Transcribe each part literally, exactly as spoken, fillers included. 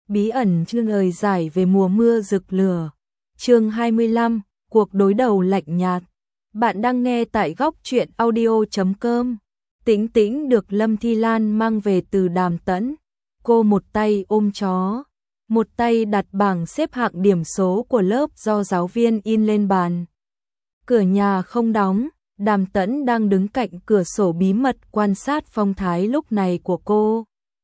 Bí ẩn chương lời giải về mùa mưa rực lửa. Chương hai mươi lăm, cuộc đối đầu lạnh nhạt. Bạn đang nghe tại góc truyện audio chấm com. Tĩnh Tĩnh được Lâm Thi Lan mang về từ Đàm Tẫn. Cô một tay ôm chó, một tay đặt bảng xếp hạng điểm số của lớp do giáo viên in lên bàn. Cửa nhà không đóng, Đàm Tẫn đang đứng cạnh cửa sổ bí mật quan sát phong thái lúc này của cô.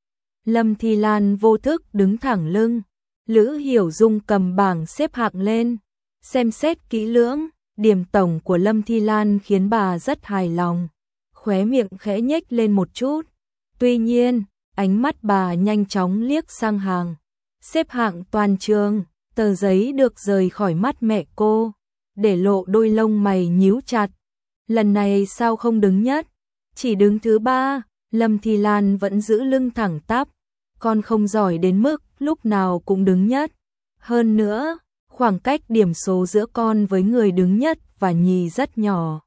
Lâm Thi Lan vô thức đứng thẳng lưng, Lữ Hiểu Dung cầm bảng xếp hạng lên, xem xét kỹ lưỡng, điểm tổng của Lâm Thi Lan khiến bà rất hài lòng, khóe miệng khẽ nhếch lên một chút. Tuy nhiên, ánh mắt bà nhanh chóng liếc sang hàng xếp hạng toàn trường, tờ giấy được rời khỏi mắt mẹ cô, để lộ đôi lông mày nhíu chặt. Lần này sao không đứng nhất, chỉ đứng thứ ba? Lâm Thi Lan vẫn giữ lưng thẳng tắp. Con không giỏi đến mức lúc nào cũng đứng nhất. Hơn nữa, khoảng cách điểm số giữa con với người đứng nhất và nhì rất nhỏ.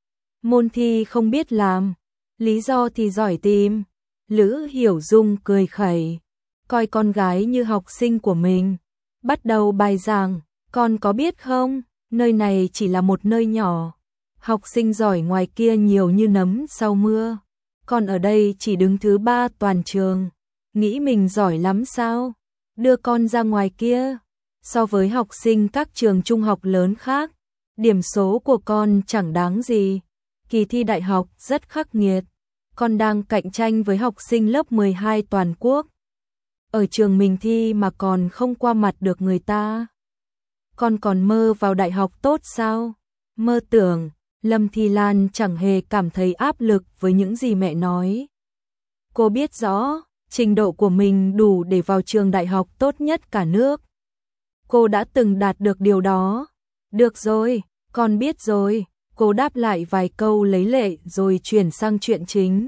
Môn thi không biết làm, lý do thì giỏi tìm. Lữ Hiểu Dung cười khẩy, coi con gái như học sinh của mình. Bắt đầu bài giảng, con có biết không, nơi này chỉ là một nơi nhỏ. Học sinh giỏi ngoài kia nhiều như nấm sau mưa. Con ở đây chỉ đứng thứ ba toàn trường. Nghĩ mình giỏi lắm sao? Đưa con ra ngoài kia. So với học sinh các trường trung học lớn khác, điểm số của con chẳng đáng gì. Kỳ thi đại học rất khắc nghiệt. Con đang cạnh tranh với học sinh lớp mười hai toàn quốc. Ở trường mình thi mà còn không qua mặt được người ta. Con còn mơ vào đại học tốt sao? Mơ tưởng. Lâm Thi Lan chẳng hề cảm thấy áp lực với những gì mẹ nói. Cô biết rõ, trình độ của mình đủ để vào trường đại học tốt nhất cả nước. Cô đã từng đạt được điều đó. Được rồi, con biết rồi. Cô đáp lại vài câu lấy lệ rồi chuyển sang chuyện chính.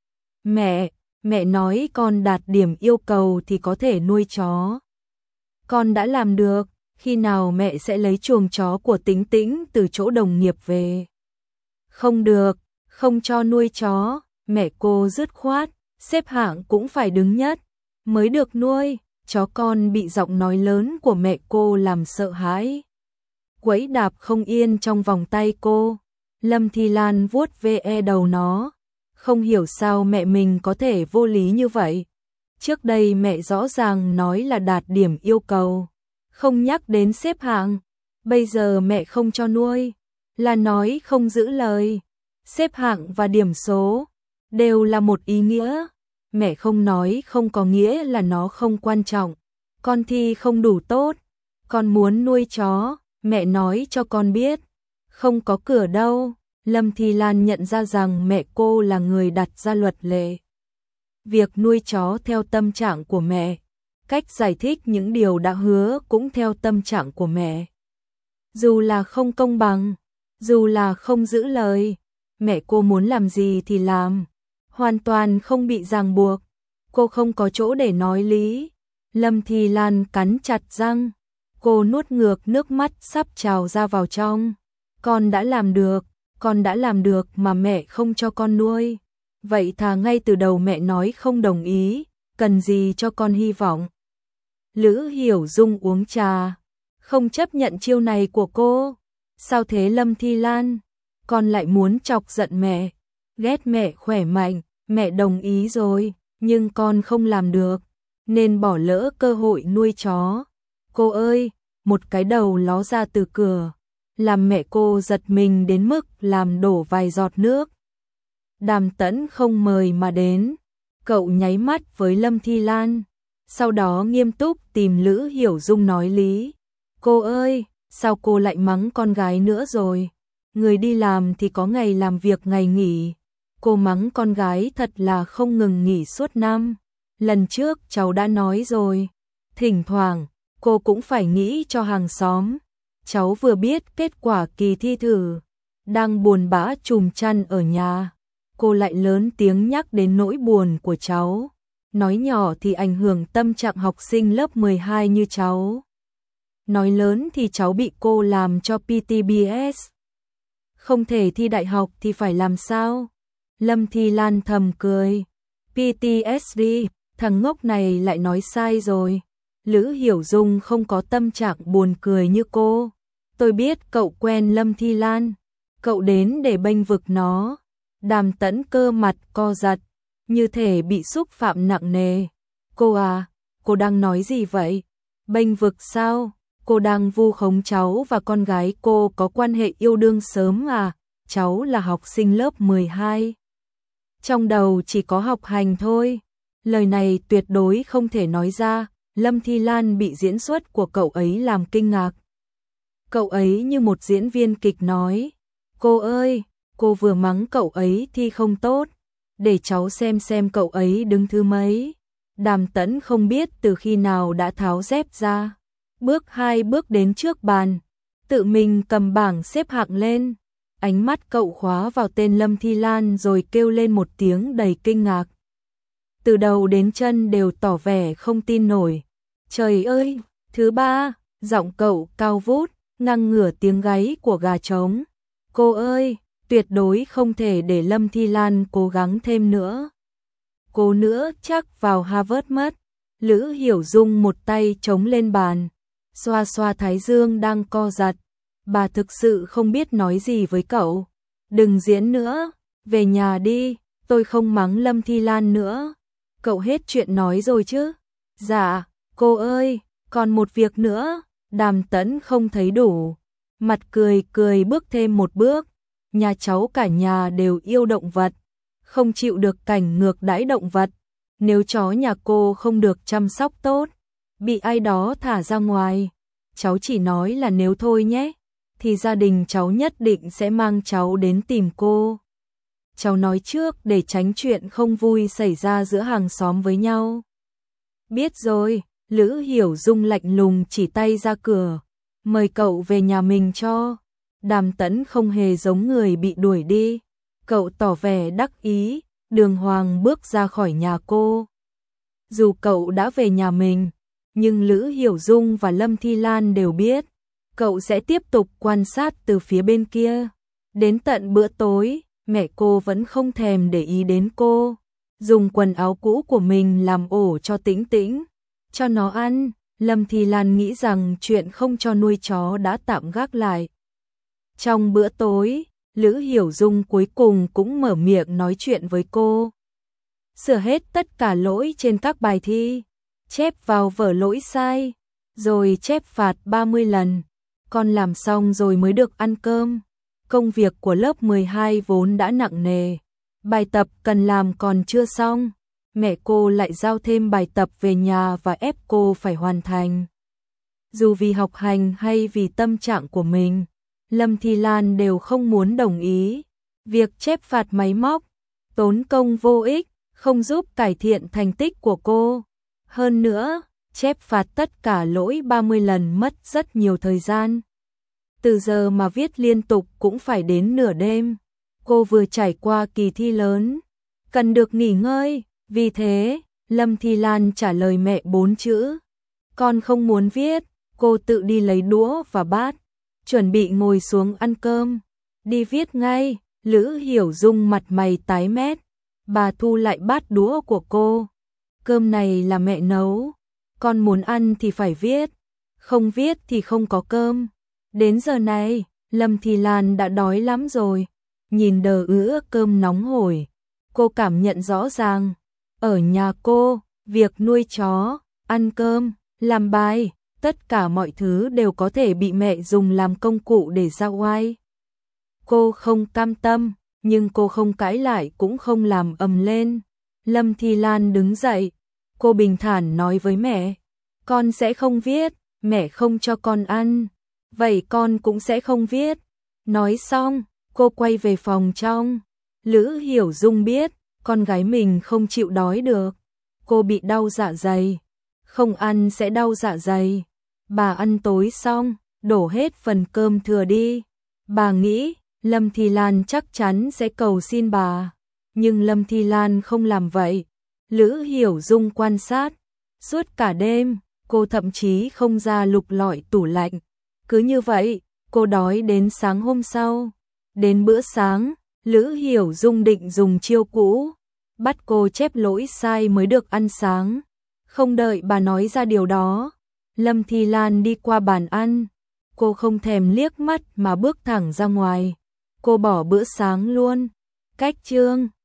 Mẹ, mẹ nói con đạt điểm yêu cầu thì có thể nuôi chó. Con đã làm được, khi nào mẹ sẽ lấy chuồng chó của Tĩnh Tĩnh từ chỗ đồng nghiệp về? Không được, không cho nuôi chó, mẹ cô dứt khoát, xếp hạng cũng phải đứng nhất, mới được nuôi. Chó con bị giọng nói lớn của mẹ cô làm sợ hãi, quẫy đạp không yên trong vòng tay cô. Lâm Thi Lan vuốt ve đầu nó, không hiểu sao mẹ mình có thể vô lý như vậy. Trước đây mẹ rõ ràng nói là đạt điểm yêu cầu, không nhắc đến xếp hạng. Bây giờ mẹ không cho nuôi, là nói không giữ lời. Xếp hạng và điểm số đều là một ý nghĩa. Mẹ không nói không có nghĩa là nó không quan trọng. Con thi không đủ tốt, con muốn nuôi chó, mẹ nói cho con biết. Không có cửa đâu. Lâm Thi Lan nhận ra rằng mẹ cô là người đặt ra luật lệ. Việc nuôi chó theo tâm trạng của mẹ, cách giải thích những điều đã hứa cũng theo tâm trạng của mẹ. Dù là không công bằng, dù là không giữ lời, mẹ cô muốn làm gì thì làm, hoàn toàn không bị ràng buộc. Cô không có chỗ để nói lý. Lâm Thi Lan cắn chặt răng, cô nuốt ngược nước mắt sắp trào ra vào trong. Con đã làm được, con đã làm được mà mẹ không cho con nuôi. Vậy thà ngay từ đầu mẹ nói không đồng ý, cần gì cho con hy vọng. Lữ Hiểu Dung uống trà, không chấp nhận chiêu này của cô. Sao thế Lâm Thi Lan? Con lại muốn chọc giận mẹ, ghét mẹ khỏe mạnh, mẹ đồng ý rồi, nhưng con không làm được, nên bỏ lỡ cơ hội nuôi chó. Cô ơi, một cái đầu ló ra từ cửa, làm mẹ cô giật mình đến mức làm đổ vài giọt nước. Đàm Tẫn không mời mà đến, cậu nháy mắt với Lâm Thi Lan, sau đó nghiêm túc tìm Lữ Hiểu Dung nói lý. Cô ơi, sao cô lại mắng con gái nữa rồi? Người đi làm thì có ngày làm việc ngày nghỉ. Cô mắng con gái thật là không ngừng nghỉ suốt năm. Lần trước cháu đã nói rồi, thỉnh thoảng cô cũng phải nghĩ cho hàng xóm. Cháu vừa biết kết quả kỳ thi thử, đang buồn bã chùm chăn ở nhà, cô lại lớn tiếng nhắc đến nỗi buồn của cháu. Nói nhỏ thì ảnh hưởng tâm trạng học sinh lớp mười hai như cháu. Nói lớn thì cháu bị cô làm cho pê tê bê ét. Không thể thi đại học thì phải làm sao? Lâm Thi Lan thầm cười. pê tê ét đê, thằng ngốc này lại nói sai rồi. Lữ Hiểu Dung không có tâm trạng buồn cười như cô. Tôi biết cậu quen Lâm Thi Lan, cậu đến để bênh vực nó. Đàm Tẫn cơ mặt co giật, như thể bị xúc phạm nặng nề. Cô à, cô đang nói gì vậy? Bênh vực sao? Cô đang vu khống cháu và con gái cô có quan hệ yêu đương sớm à? Cháu là học sinh lớp mười hai. Trong đầu chỉ có học hành thôi. Lời này tuyệt đối không thể nói ra. Lâm Thi Lan bị diễn xuất của cậu ấy làm kinh ngạc. Cậu ấy như một diễn viên kịch nói. Cô ơi, cô vừa mắng cậu ấy thi không tốt. Để cháu xem xem cậu ấy đứng thứ mấy. Đàm Tẫn không biết từ khi nào đã tháo dép ra. Bước hai bước đến trước bàn. Tự mình cầm bảng xếp hạng lên. Ánh mắt cậu khóa vào tên Lâm Thi Lan rồi kêu lên một tiếng đầy kinh ngạc. Từ đầu đến chân đều tỏ vẻ không tin nổi. Trời ơi, thứ ba, giọng cậu cao vút, ngăn ngửa tiếng gáy của gà trống. Cô ơi, tuyệt đối không thể để Lâm Thi Lan cố gắng thêm nữa. Cô nữa chắc vào Harvard mất. Lữ Hiểu Dung một tay chống lên bàn, xoa xoa thái dương đang co giật. Bà thực sự không biết nói gì với cậu. Đừng diễn nữa, về nhà đi, tôi không mắng Lâm Thi Lan nữa. Cậu hết chuyện nói rồi chứ? Dạ, cô ơi, còn một việc nữa. Đàm Tẫn không thấy đủ, mặt cười cười bước thêm một bước. Nhà cháu cả nhà đều yêu động vật, không chịu được cảnh ngược đãi động vật. Nếu chó nhà cô không được chăm sóc tốt, bị ai đó thả ra ngoài, cháu chỉ nói là nếu thôi nhé, thì gia đình cháu nhất định sẽ mang cháu đến tìm cô. Cháu nói trước để tránh chuyện không vui xảy ra giữa hàng xóm với nhau. Biết rồi. Lữ Hiểu Dung lạnh lùng chỉ tay ra cửa. Mời cậu về nhà mình cho. Đàm Tẫn không hề giống người bị đuổi đi. Cậu tỏ vẻ đắc ý, đường hoàng bước ra khỏi nhà cô. Dù cậu đã về nhà mình, nhưng Lữ Hiểu Dung và Lâm Thi Lan đều biết. Cậu sẽ tiếp tục quan sát từ phía bên kia. Đến tận bữa tối, mẹ cô vẫn không thèm để ý đến cô. Dùng quần áo cũ của mình làm ổ cho Tĩnh Tĩnh, cho nó ăn. Lâm Thi Lan nghĩ rằng chuyện không cho nuôi chó đã tạm gác lại. Trong bữa tối, Lữ Hiểu Dung cuối cùng cũng mở miệng nói chuyện với cô. Sửa hết tất cả lỗi trên các bài thi, chép vào vở lỗi sai, rồi chép phạt ba mươi lần. Con làm xong rồi mới được ăn cơm. Công việc của lớp mười hai vốn đã nặng nề, bài tập cần làm còn chưa xong. Mẹ cô lại giao thêm bài tập về nhà và ép cô phải hoàn thành. Dù vì học hành hay vì tâm trạng của mình, Lâm Thi Lan đều không muốn đồng ý. Việc chép phạt máy móc, tốn công vô ích, không giúp cải thiện thành tích của cô. Hơn nữa, chép phạt tất cả lỗi ba mươi lần mất rất nhiều thời gian. Từ giờ mà viết liên tục cũng phải đến nửa đêm. Cô vừa trải qua kỳ thi lớn, cần được nghỉ ngơi. Vì thế, Lâm Thi Lan trả lời mẹ bốn chữ. Con không muốn viết. Cô tự đi lấy đũa và bát, chuẩn bị ngồi xuống ăn cơm. Đi viết ngay. Lữ Hiểu Dung mặt mày tái mét. Bà thu lại bát đũa của cô. Cơm này là mẹ nấu. Con muốn ăn thì phải viết. Không viết thì không có cơm. Đến giờ này, Lâm Thi Lan đã đói lắm rồi. Nhìn đờ ứa cơm nóng hổi, cô cảm nhận rõ ràng. Ở nhà cô, việc nuôi chó, ăn cơm, làm bài, tất cả mọi thứ đều có thể bị mẹ dùng làm công cụ để ra oai. Cô không cam tâm, nhưng cô không cãi lại cũng không làm ầm lên. Lâm Thi Lan đứng dậy, cô bình thản nói với mẹ. Con sẽ không viết, mẹ không cho con ăn. Vậy con cũng sẽ không viết. Nói xong, cô quay về phòng trong. Lữ Hiểu Dung biết, con gái mình không chịu đói được. Cô bị đau dạ dày. Không ăn sẽ đau dạ dày. Bà ăn tối xong, đổ hết phần cơm thừa đi. Bà nghĩ, Lâm Thi Lan chắc chắn sẽ cầu xin bà. Nhưng Lâm Thi Lan không làm vậy. Lữ Hiểu Dung quan sát. Suốt cả đêm, cô thậm chí không ra lục lọi tủ lạnh. Cứ như vậy, cô đói đến sáng hôm sau. Đến bữa sáng, Lữ Hiểu Dung định dùng chiêu cũ, bắt cô chép lỗi sai mới được ăn sáng. Không đợi bà nói ra điều đó, Lâm Thi Lan đi qua bàn ăn. Cô không thèm liếc mắt mà bước thẳng ra ngoài. Cô bỏ bữa sáng luôn. Cách chương